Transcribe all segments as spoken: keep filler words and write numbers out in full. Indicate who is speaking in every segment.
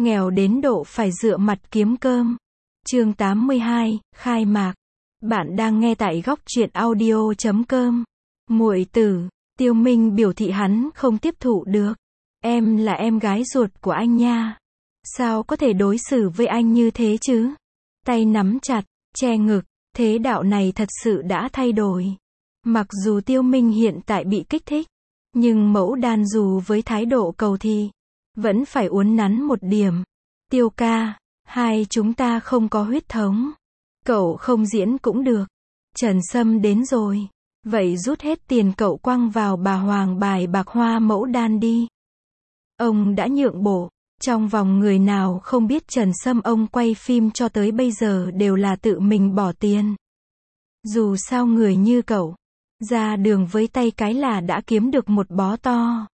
Speaker 1: nghèo đến độ phải dựa mặt kiếm cơm. Chương tám mươi hai, khai mạc. Bạn đang nghe tại góc truyện audio chấm com. Muội tử, Tiêu Minh biểu thị hắn không tiếp thụ được. Em là em gái ruột của anh nha. Sao có thể đối xử với anh như thế chứ? Tay nắm chặt, che ngực, thế đạo này thật sự đã thay đổi. Mặc dù Tiêu Minh hiện tại bị kích thích, nhưng Mẫu Đan dù với thái độ cầu thi, vẫn phải uốn nắn một điểm. Tiêu ca, hai chúng ta không có huyết thống. Cậu không diễn cũng được. Trần Sâm đến rồi. Vậy rút hết tiền cậu quăng vào bà Hoàng bài bạc Hoa Mẫu Đan đi. Ông đã nhượng bộ. Trong vòng người nào không biết Trần Sâm ông quay phim cho tới bây giờ đều là tự mình bỏ tiền. Dù sao người như cậu, ra đường với tay cái là đã kiếm được một bó to.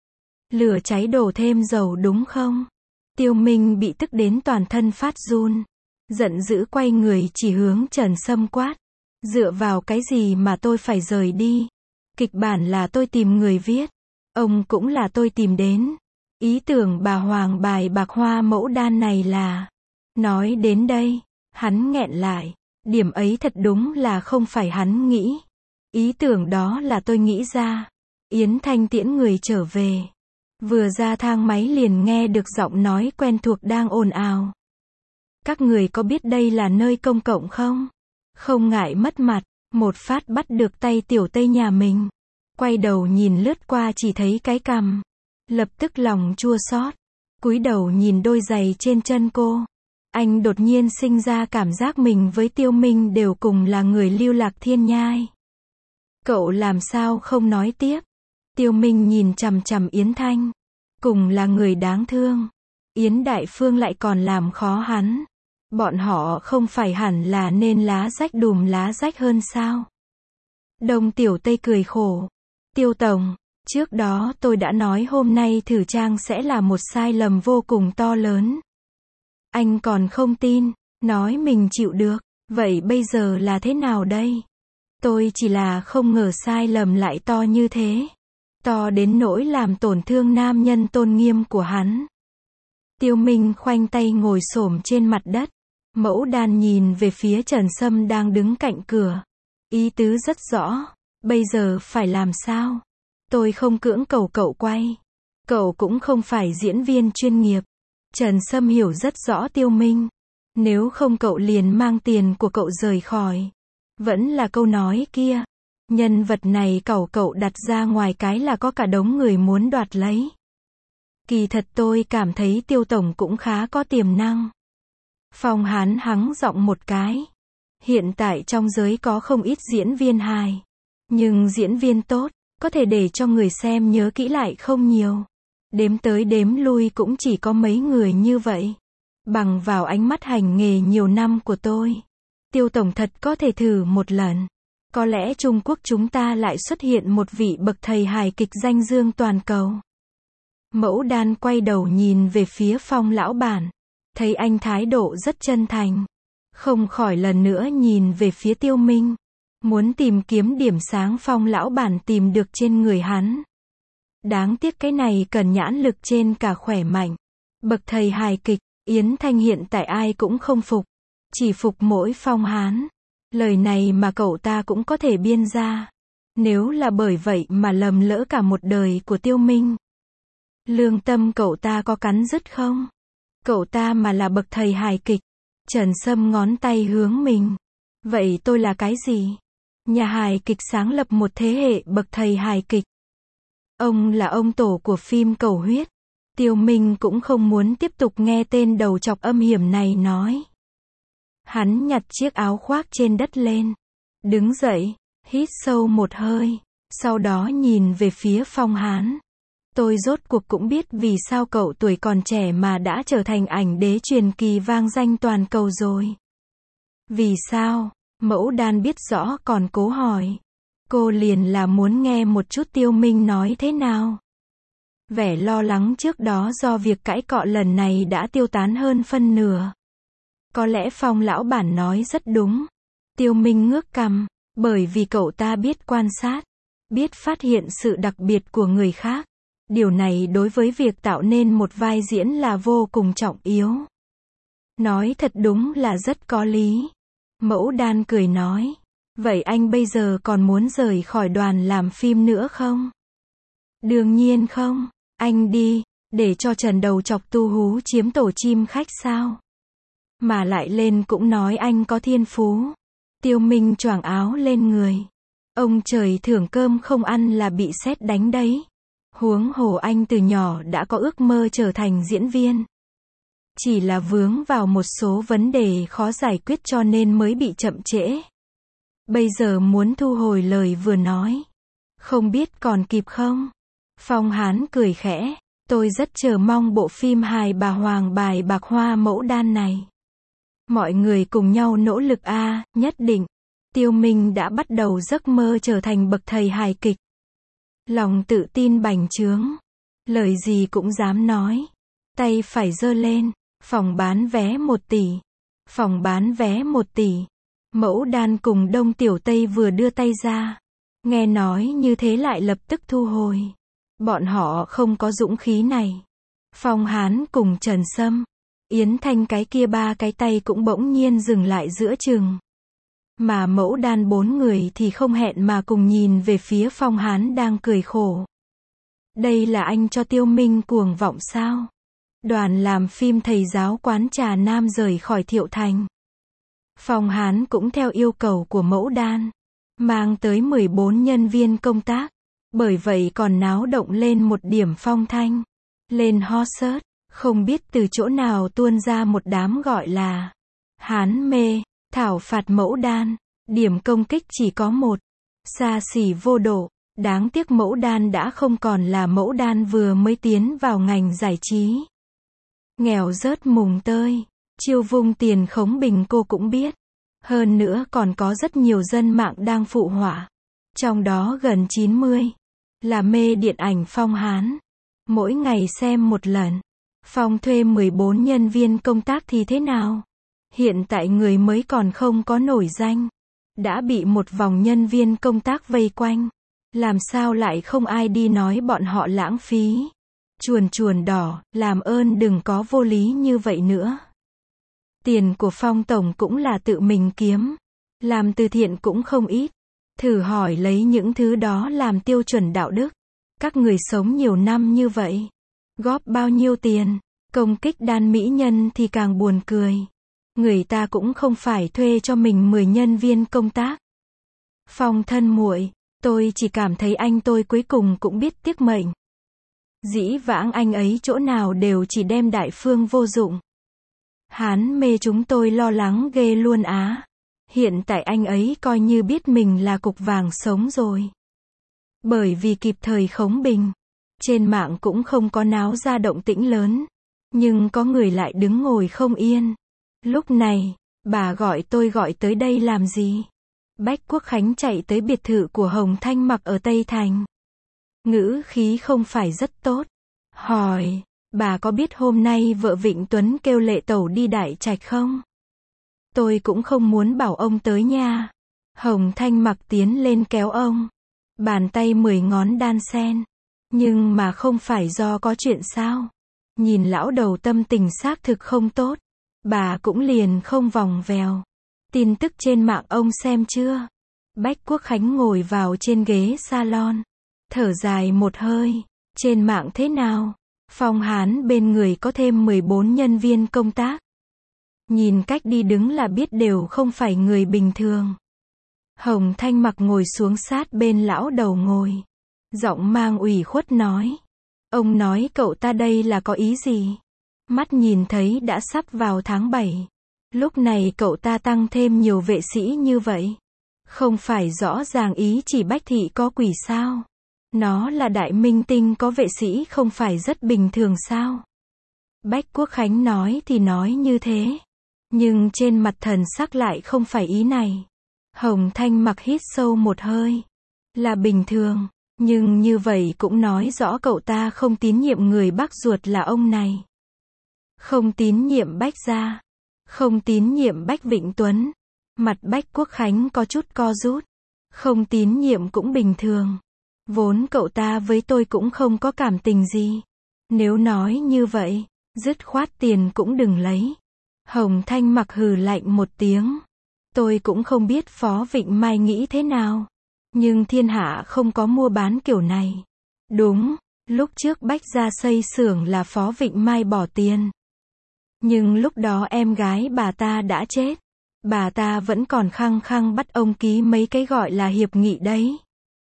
Speaker 1: Lửa cháy đổ thêm dầu đúng không? Tiêu Minh bị tức đến toàn thân phát run. Giận dữ quay người chỉ hướng Trần Sâm quát. Dựa vào cái gì mà tôi phải rời đi? Kịch bản là tôi tìm người viết. Ông cũng là tôi tìm đến. Ý tưởng bà Hoàng bài bạc Hoa Mẫu Đan này là... Nói đến đây, hắn nghẹn lại. Điểm ấy thật đúng là không phải hắn nghĩ. Ý tưởng đó là tôi nghĩ ra. Yến Thanh tiễn người trở về. Vừa ra thang máy liền nghe được giọng nói quen thuộc đang ồn ào. Các người có biết đây là nơi công cộng không? Không ngại mất mặt, một phát bắt được tay tiểu Tây nhà mình. Quay đầu nhìn lướt qua chỉ thấy cái cằm. Lập tức lòng chua xót. Cúi đầu nhìn đôi giày trên chân cô. Anh đột nhiên sinh ra cảm giác mình với Tiêu Minh đều cùng là người lưu lạc thiên nhai. Cậu làm sao không nói tiếp? Tiêu Minh nhìn chằm chằm Yến Thanh. Cùng là người đáng thương. Yến Đại Phương lại còn làm khó hắn. Bọn họ không phải hẳn là nên lá rách đùm lá rách hơn sao? Đông Tiểu Tây cười khổ. Tiêu Tổng, trước đó tôi đã nói hôm nay thử trang sẽ là một sai lầm vô cùng to lớn. Anh còn không tin, nói mình chịu được. Vậy bây giờ là thế nào đây? Tôi chỉ là không ngờ sai lầm lại to như thế. To đến nỗi làm tổn thương nam nhân tôn nghiêm của hắn. Tiêu Minh khoanh tay ngồi xổm trên mặt đất. Mẫu Đan nhìn về phía Trần Sâm đang đứng cạnh cửa. Ý tứ rất rõ. Bây giờ phải làm sao? Tôi không cưỡng cầu cậu quay. Cậu cũng không phải diễn viên chuyên nghiệp. Trần Sâm hiểu rất rõ Tiêu Minh. Nếu không cậu liền mang tiền của cậu rời khỏi. Vẫn là câu nói kia. Nhân vật này cậu cậu đặt ra ngoài cái là có cả đống người muốn đoạt lấy. Kỳ thật tôi cảm thấy Tiêu Tổng cũng khá có tiềm năng. Phong Hán hắng giọng một cái. Hiện tại trong giới có không ít diễn viên hài. Nhưng diễn viên tốt, có thể để cho người xem nhớ kỹ lại không nhiều. Đếm tới đếm lui cũng chỉ có mấy người như vậy. Bằng vào ánh mắt hành nghề nhiều năm của tôi. Tiêu Tổng thật có thể thử một lần. Có lẽ Trung Quốc chúng ta lại xuất hiện một vị bậc thầy hài kịch danh dương toàn cầu. Mẫu Đan quay đầu nhìn về phía Phong lão bản. Thấy anh thái độ rất chân thành. Không khỏi lần nữa nhìn về phía Tiêu Minh. Muốn tìm kiếm điểm sáng Phong lão bản tìm được trên người hắn. Đáng tiếc cái này cần nhãn lực trên cả khỏe mạnh. Bậc thầy hài kịch, Yến Thanh hiện tại ai cũng không phục. Chỉ phục mỗi Phong Hán. Lời này mà cậu ta cũng có thể biên ra. Nếu là bởi vậy mà lầm lỡ cả một đời của Tiêu Minh. Lương tâm cậu ta có cắn rứt không? Cậu ta mà là bậc thầy hài kịch. Trần Sâm ngón tay hướng mình. Vậy tôi là cái gì? Nhà hài kịch sáng lập một thế hệ bậc thầy hài kịch. Ông là ông tổ của phim cầu huyết. Tiêu Minh cũng không muốn tiếp tục nghe tên đầu chọc âm hiểm này nói. Hắn nhặt chiếc áo khoác trên đất lên. Đứng dậy, hít sâu một hơi. Sau đó nhìn về phía Phong Hán. Tôi rốt cuộc cũng biết vì sao cậu tuổi còn trẻ mà đã trở thành ảnh đế truyền kỳ vang danh toàn cầu rồi. Vì sao? Mẫu Đan biết rõ còn cố hỏi. Cô liền là muốn nghe một chút Tiêu Minh nói thế nào. Vẻ lo lắng trước đó do việc cãi cọ lần này đã tiêu tán hơn phân nửa. Có lẽ Phong lão bản nói rất đúng. Tiêu Minh ngước cằm, bởi vì cậu ta biết quan sát, biết phát hiện sự đặc biệt của người khác. Điều này đối với việc tạo nên một vai diễn là vô cùng trọng yếu. Nói thật đúng là rất có lý. Mẫu Đan cười nói. Vậy anh bây giờ còn muốn rời khỏi đoàn làm phim nữa không? Đương nhiên không. Anh đi, để cho Trần Đầu Chọc tu hú chiếm tổ chim khách sao? Mà lại lên cũng nói anh có thiên phú. Tiêu Minh choàng áo lên người. Ông trời thưởng cơm không ăn là bị sét đánh đấy. Huống hồ anh từ nhỏ đã có ước mơ trở thành diễn viên. Chỉ là vướng vào một số vấn đề khó giải quyết cho nên mới bị chậm trễ. Bây giờ muốn thu hồi lời vừa nói. Không biết còn kịp không? Phong Hán cười khẽ. Tôi rất chờ mong bộ phim hài bà Hoàng bài bạc Hoa Mẫu Đan này. Mọi người cùng nhau nỗ lực a, à, nhất định. Tiêu Minh đã bắt đầu giấc mơ trở thành bậc thầy hài kịch. Lòng tự tin bành trướng. Lời gì cũng dám nói. Tay phải giơ lên. Phòng bán vé một tỷ. Phòng bán vé một tỷ. Mẫu Đan cùng Đông Tiểu Tây vừa đưa tay ra. Nghe nói như thế lại lập tức thu hồi. Bọn họ không có dũng khí này. Phong Hán cùng Trần Sâm, Yến Thanh cái kia ba cái tay cũng bỗng nhiên dừng lại giữa chừng. Mà Mẫu Đan bốn người thì không hẹn mà cùng nhìn về phía Phong Hán đang cười khổ. Đây là anh cho Tiêu Minh cuồng vọng sao? Đoàn làm phim thầy giáo quán trà Nam rời khỏi Thiệu Thành. Phong Hán cũng theo yêu cầu của Mẫu Đan, mang tới mười bốn nhân viên công tác. Bởi vậy còn náo động lên một điểm phong thanh. Lên hot search, không biết từ chỗ nào tuôn ra một đám gọi là Hán mê, thảo phạt Mẫu Đan. Điểm công kích chỉ có một. Xa xỉ vô độ. Đáng tiếc Mẫu Đan đã không còn là Mẫu Đan vừa mới tiến vào ngành giải trí. Nghèo rớt mùng tơi. Chiêu vung tiền khống bình cô cũng biết. Hơn nữa còn có rất nhiều dân mạng đang phụ họa. Trong đó gần chín mươi là mê điện ảnh Phong Hán. Mỗi ngày xem một lần. Phong thuê mười bốn nhân viên công tác thì thế nào? Hiện tại người mới còn không có nổi danh. Đã bị một vòng nhân viên công tác vây quanh. Làm sao lại không ai đi nói bọn họ lãng phí? Chuồn chuồn đỏ, làm ơn đừng có vô lý như vậy nữa. Tiền của Phong Tổng cũng là tự mình kiếm. Làm từ thiện cũng không ít. Thử hỏi lấy những thứ đó làm tiêu chuẩn đạo đức. Các người sống nhiều năm như vậy. Góp bao nhiêu tiền? Công kích Đan mỹ nhân thì càng buồn cười. Người ta cũng không phải thuê cho mình mười nhân viên công tác. Phong thân muội, tôi chỉ cảm thấy anh tôi cuối cùng cũng biết tiếc mệnh. Dĩ vãng anh ấy chỗ nào đều chỉ đem đại phương vô dụng. Hán mê chúng tôi lo lắng ghê luôn á. Hiện tại anh ấy coi như biết mình là cục vàng sống rồi. Bởi vì kịp thời khống bình. Trên mạng cũng không có náo ra động tĩnh lớn. Nhưng có người lại đứng ngồi không yên. Lúc này, bà gọi tôi gọi tới đây làm gì? Bách Quốc Khánh chạy tới biệt thự của Hồng Thanh Mặc ở Tây Thành. Ngữ khí không phải rất tốt. Hỏi, bà có biết hôm nay vợ Vịnh Tuấn kêu Lệ Tẩu đi Đại Trạch không? Tôi cũng không muốn bảo ông tới nha. Hồng Thanh Mặc tiến lên kéo ông. Bàn tay mười ngón đan sen. Nhưng mà không phải do có chuyện sao? Nhìn lão đầu tâm tình xác thực không tốt. Bà cũng liền không vòng vèo. Tin tức trên mạng ông xem chưa? Bách Quốc Khánh ngồi vào trên ghế salon. Thở dài một hơi. Trên mạng thế nào? Phong Hán bên người có thêm mười bốn nhân viên công tác. Nhìn cách đi đứng là biết đều không phải người bình thường. Hồng Thanh Mặc ngồi xuống sát bên lão đầu ngồi. Giọng mang ủy khuất nói. Ông nói cậu ta đây là có ý gì? Mắt nhìn thấy đã sắp vào tháng bảy. Lúc này cậu ta tăng thêm nhiều vệ sĩ như vậy. Không phải rõ ràng ý chỉ Bách Thị có quỷ sao? Nó là đại minh tinh có vệ sĩ không phải rất bình thường sao? Bách Quốc Khánh nói thì nói như thế. Nhưng trên mặt thần sắc lại không phải ý này. Hồng Thanh Mặc hít sâu một hơi. Là bình thường. Nhưng như vậy cũng nói rõ cậu ta không tín nhiệm người bác ruột là ông này. Không tín nhiệm Bách gia. Không tín nhiệm Bách Vịnh Tuấn. Mặt Bách Quốc Khánh có chút co rút. Không tín nhiệm cũng bình thường. Vốn cậu ta với tôi cũng không có cảm tình gì. Nếu nói như vậy, dứt khoát tiền cũng đừng lấy. Hồng Thanh Mặc hừ lạnh một tiếng. Tôi cũng không biết Phó Vịnh Mai nghĩ thế nào. Nhưng thiên hạ không có mua bán kiểu này. Đúng, lúc trước Bách Gia xây xưởng là Phó Vịnh Mai bỏ tiền. Nhưng lúc đó em gái bà ta đã chết. Bà ta vẫn còn khăng khăng bắt ông ký mấy cái gọi là hiệp nghị đấy.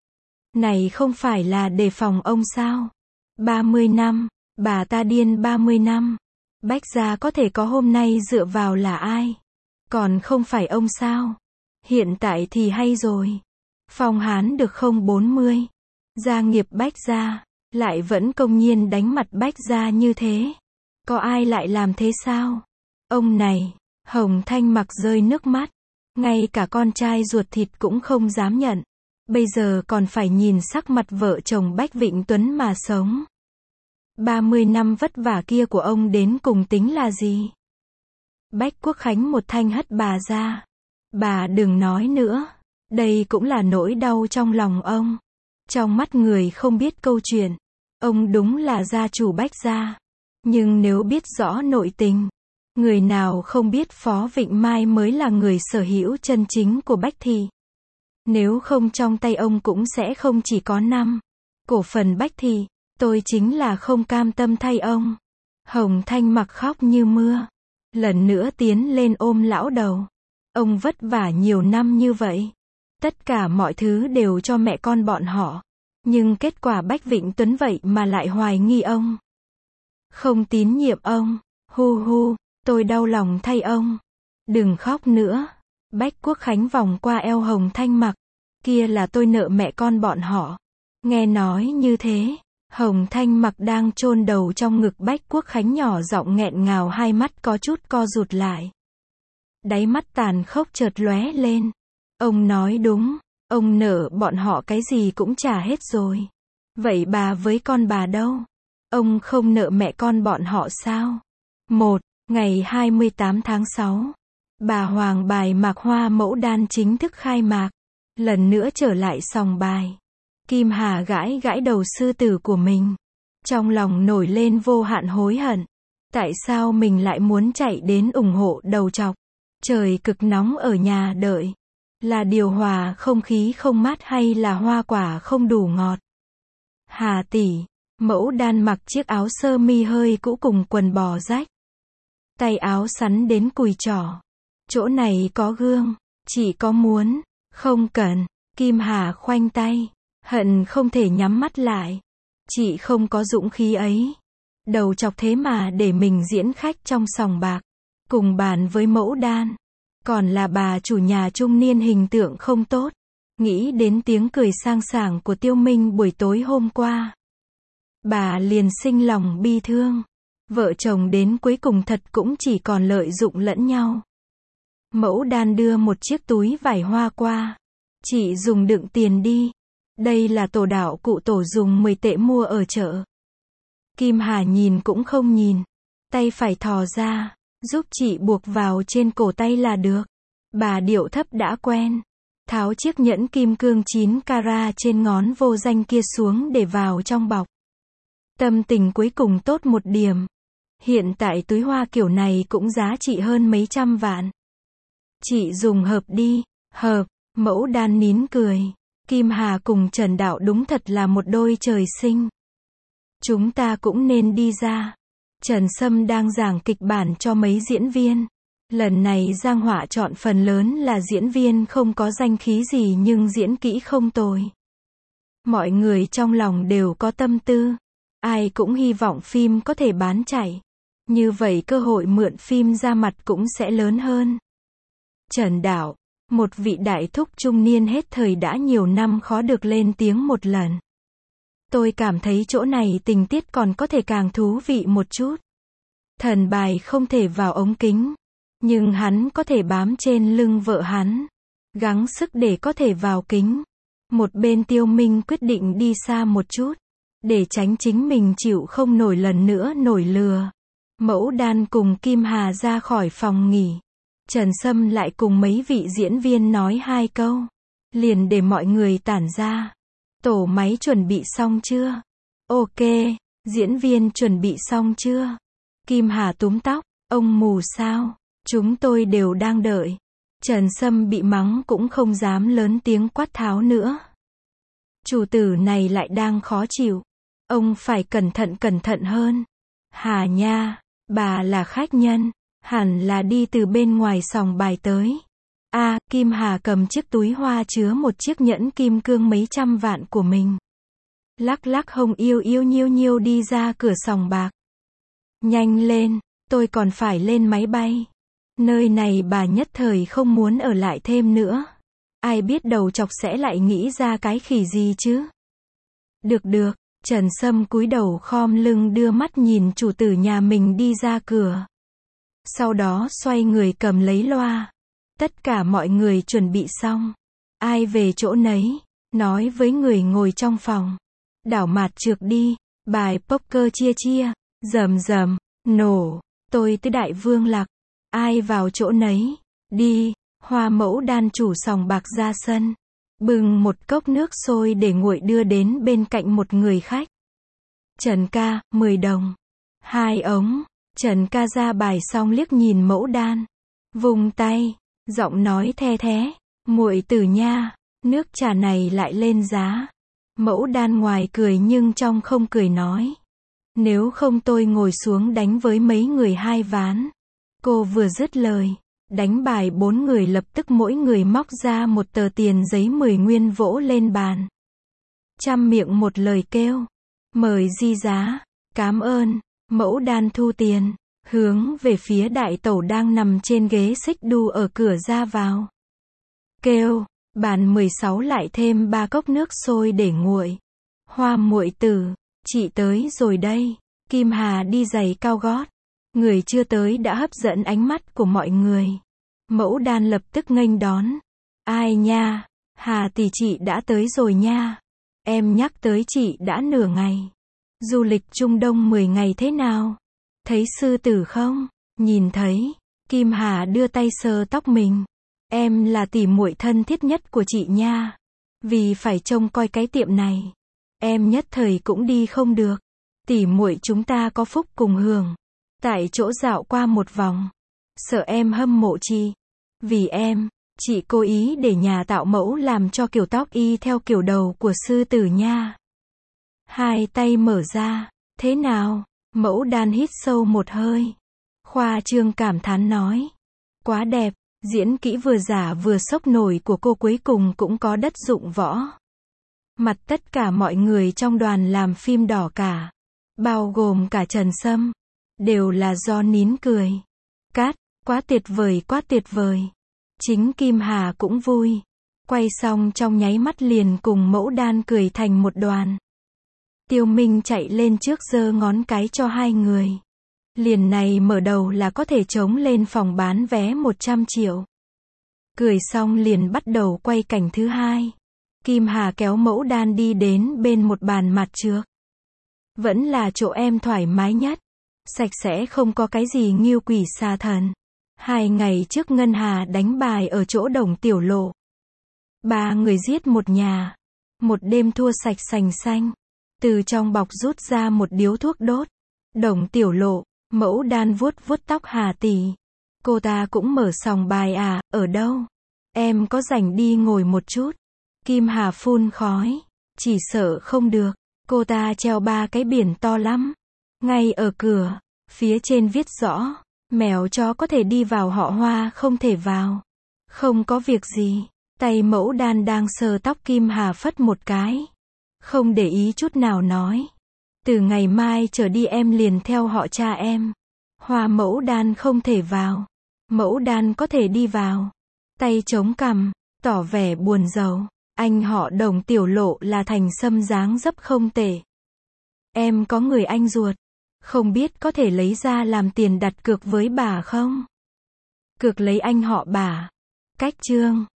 Speaker 1: Này không phải là đề phòng ông sao? ba mươi năm, bà ta điên ba mươi năm. Bách Gia có thể có hôm nay dựa vào là ai? Còn không phải ông sao? Hiện tại thì hay rồi. Phong Hán được không bốn mươi. Gia nghiệp Bách Gia, lại vẫn công nhiên đánh mặt Bách Gia như thế. Có ai lại làm thế sao? Ông này, Hồng Thanh Mặc rơi nước mắt. Ngay cả con trai ruột thịt cũng không dám nhận. Bây giờ còn phải nhìn sắc mặt vợ chồng Bách Vịnh Tuấn mà sống. ba mươi năm vất vả kia của ông đến cùng tính là gì? Bách Quốc Khánh một thanh hất bà ra. Bà đừng nói nữa. Đây cũng là nỗi đau trong lòng ông. Trong mắt người không biết câu chuyện, ông đúng là gia chủ Bách Gia. Nhưng nếu biết rõ nội tình, người nào không biết Phó Vịnh Mai mới là người sở hữu chân chính của Bách Thị. Nếu không trong tay ông cũng sẽ không chỉ có năm cổ phần Bách Thị. Tôi chính là không cam tâm thay ông. Hồng Thanh Mặc khóc như mưa. Lần nữa tiến lên ôm lão đầu. Ông vất vả nhiều năm như vậy. Tất cả mọi thứ đều cho mẹ con bọn họ. Nhưng kết quả Bách Vịnh Tuấn vậy mà lại hoài nghi ông. Không tín nhiệm ông. Hu hu, tôi đau lòng thay ông. Đừng khóc nữa. Bách Quốc Khánh vòng qua eo Hồng Thanh Mặc. Kia là tôi nợ mẹ con bọn họ. Nghe nói như thế, Hồng Thanh Mặc đang chôn đầu trong ngực Bách Quốc Khánh nhỏ giọng nghẹn ngào, hai mắt có chút co rụt lại. Đáy mắt tàn khốc chợt lóe lên. Ông nói đúng, ông nợ bọn họ cái gì cũng trả hết rồi. Vậy bà với con bà đâu? Ông không nợ mẹ con bọn họ sao? Một, ngày hai mươi tám tháng sáu, bà Hoàng bài Mạc Hoa Mẫu Đan chính thức khai mạc. Lần nữa trở lại sòng bài. Kim Hà gãi gãi đầu sư tử của mình. Trong lòng nổi lên vô hạn hối hận. Tại sao mình lại muốn chạy đến ủng hộ đầu trọc? Trời cực nóng ở nhà đợi. Là điều hòa không khí không mát hay là hoa quả không đủ ngọt? Hà tỷ, Mẫu Đan mặc chiếc áo sơ mi hơi cũ cùng quần bò rách. Tay áo sắn đến cùi trỏ. Chỗ này có gương, chị có muốn? Không cần. Kim Hà khoanh tay. Hận không thể nhắm mắt lại. Chị không có dũng khí ấy. Đầu chọc thế mà để mình diễn khách trong sòng bạc. Cùng bàn với Mẫu Đan. Còn là bà chủ nhà trung niên hình tượng không tốt. Nghĩ đến tiếng cười sang sảng của Tiêu Minh buổi tối hôm qua. Bà liền sinh lòng bi thương. Vợ chồng đến cuối cùng thật cũng chỉ còn lợi dụng lẫn nhau. Mẫu Đan đưa một chiếc túi vải hoa qua. Chị dùng đựng tiền đi. Đây là tổ đạo cụ tổ dùng mười tệ mua ở chợ. Kim Hà nhìn cũng không nhìn. Tay phải thò ra. Giúp chị buộc vào trên cổ tay là được. Bà điệu thấp đã quen. Tháo chiếc nhẫn kim cương chín carat trên ngón vô danh kia xuống để vào trong bọc. Tâm tình cuối cùng tốt một điểm. Hiện tại túi hoa kiểu này cũng giá trị hơn mấy trăm vạn. Chị dùng hợp đi. Hợp. Mẫu Đan nín cười. Kim Hà cùng Trần Đạo đúng thật là một đôi trời sinh. Chúng ta cũng nên đi ra. Trần Sâm đang giảng kịch bản cho mấy diễn viên. Lần này Giang Họa chọn phần lớn là diễn viên không có danh khí gì nhưng diễn kỹ không tồi. Mọi người trong lòng đều có tâm tư. Ai cũng hy vọng phim có thể bán chạy. Như vậy cơ hội mượn phim ra mặt cũng sẽ lớn hơn. Trần Đạo, một vị đại thúc trung niên hết thời đã nhiều năm khó được lên tiếng một lần. Tôi cảm thấy chỗ này tình tiết còn có thể càng thú vị một chút. Thần bài không thể vào ống kính. Nhưng hắn có thể bám trên lưng vợ hắn. Gắng sức để có thể vào kính. Một bên Tiêu Minh quyết định đi xa một chút. Để tránh chính mình chịu không nổi lần nữa nổi lừa. Mẫu Đan cùng Kim Hà ra khỏi phòng nghỉ. Trần Sâm lại cùng mấy vị diễn viên nói hai câu. Liền để mọi người tản ra. Tổ máy chuẩn bị xong chưa? Ok. Diễn viên chuẩn bị xong chưa? Kim Hà túm tóc, ông mù sao? Chúng tôi đều đang đợi. Trần Sâm bị mắng cũng không dám lớn tiếng quát tháo nữa. Chủ tử này lại đang khó chịu. Ông phải cẩn thận cẩn thận hơn. Hà nha, bà là khách nhân, hẳn là đi từ bên ngoài sòng bài tới. A, à, Kim Hà cầm chiếc túi hoa chứa một chiếc nhẫn kim cương mấy trăm vạn của mình. Lắc lắc hông yêu yêu nhiêu nhiêu đi ra cửa sòng bạc. Nhanh lên, tôi còn phải lên máy bay. Nơi này bà nhất thời không muốn ở lại thêm nữa. Ai biết đầu chọc sẽ lại nghĩ ra cái khỉ gì chứ. Được được, Trần Sâm cúi đầu khom lưng đưa mắt nhìn chủ tử nhà mình đi ra cửa. Sau đó xoay người cầm lấy loa. Tất cả mọi người chuẩn bị xong. Ai về chỗ nấy, nói với người ngồi trong phòng. Đảo mạt trược đi, bài poker chia chia, rầm rầm, nổ, tôi tới Đại Vương Lạc. Ai vào chỗ nấy, đi, Hoa Mẫu Đan chủ sòng bạc ra sân. Bưng một cốc nước sôi để nguội đưa đến bên cạnh một người khách. Trần ca, mười đồng. Hai ống, Trần ca ra bài xong liếc nhìn Mẫu Đan. Vùng tay, giọng nói the thé, muội tử nha, nước trà này lại lên giá. Mẫu Đan ngoài cười nhưng trong không cười nói. Nếu không tôi ngồi xuống đánh với mấy người hai ván. Cô vừa dứt lời, đánh bài bốn người lập tức mỗi người móc ra một tờ tiền giấy mười nguyên vỗ lên bàn. Trăm miệng một lời kêu. Mời di giá, cám ơn, Mẫu Đan thu tiền, hướng về phía đại tẩu đang nằm trên ghế xích đu ở cửa ra vào. Kêu, bàn mười sáu lại thêm ba cốc nước sôi để nguội. Hoa muội tử, chị tới rồi đây. Kim Hà đi giày cao gót. Người chưa tới đã hấp dẫn ánh mắt của mọi người. Mẫu Đan lập tức nghênh đón. Ai nha, Hà tỷ chị đã tới rồi nha. Em nhắc tới chị đã nửa ngày. Du lịch Trung Đông mười ngày thế nào? Thấy sư tử không? Nhìn thấy. Kim Hà đưa tay sờ tóc mình. Em là tỷ muội thân thiết nhất của chị nha. Vì phải trông coi cái tiệm này, em nhất thời cũng đi không được. Tỷ muội chúng ta có phúc cùng hưởng. Tại chỗ dạo qua một vòng. Sợ em hâm mộ chị. Vì em, chị cố ý để nhà tạo mẫu làm cho kiểu tóc y theo kiểu đầu của sư tử nha. Hai tay mở ra. Thế nào? Mẫu Đan hít sâu một hơi. Khoa trương cảm thán nói. Quá đẹp. Diễn kỹ vừa giả vừa sốc nổi của cô cuối cùng cũng có đất dụng võ. Mặt tất cả mọi người trong đoàn làm phim đỏ cả. Bao gồm cả Trần Sâm. Đều là do nín cười. Cát, quá tuyệt vời quá tuyệt vời. Chính Kim Hà cũng vui. Quay xong trong nháy mắt liền cùng Mẫu Đan cười thành một đoàn. Tiêu Minh chạy lên trước giơ ngón cái cho hai người. Liền này mở đầu là có thể chống lên phòng bán vé một trăm triệu. Cười xong liền bắt đầu quay cảnh thứ hai. Kim Hà kéo Mẫu Đan đi đến bên một bàn mặt trược. Vẫn là chỗ em thoải mái nhất. Sạch sẽ không có cái gì nghiêu quỷ xà thần. Hai ngày trước Ngân Hà đánh bài ở chỗ Đồng Tiểu Lộ. Ba người giết một nhà. Một đêm thua sạch sành xanh. Từ trong bọc rút ra một điếu thuốc đốt. Đồng Tiểu Lộ, Mẫu Đan vuốt vuốt tóc Hà tỷ. Cô ta cũng mở sòng bài à, ở đâu? Em có rảnh đi ngồi một chút. Kim Hà phun khói. Chỉ sợ không được. Cô ta treo ba cái biển to lắm. Ngay ở cửa, phía trên viết rõ. Mèo chó có thể đi vào họ Hoa không thể vào. Không có việc gì. Tay Mẫu Đan đang sờ tóc Kim Hà phất một cái. Không để ý chút nào nói. Từ ngày mai trở đi em liền theo họ cha em. Hoa Mẫu Đan không thể vào. Mẫu Đan có thể đi vào. Tay chống cằm, tỏ vẻ buồn rầu. Anh họ Đồng Tiểu Lộ là Thành Sâm dáng dấp không tệ. Em có người anh ruột. Không biết có thể lấy ra làm tiền đặt cược với bà không? Cược lấy anh họ bà. Cách chương.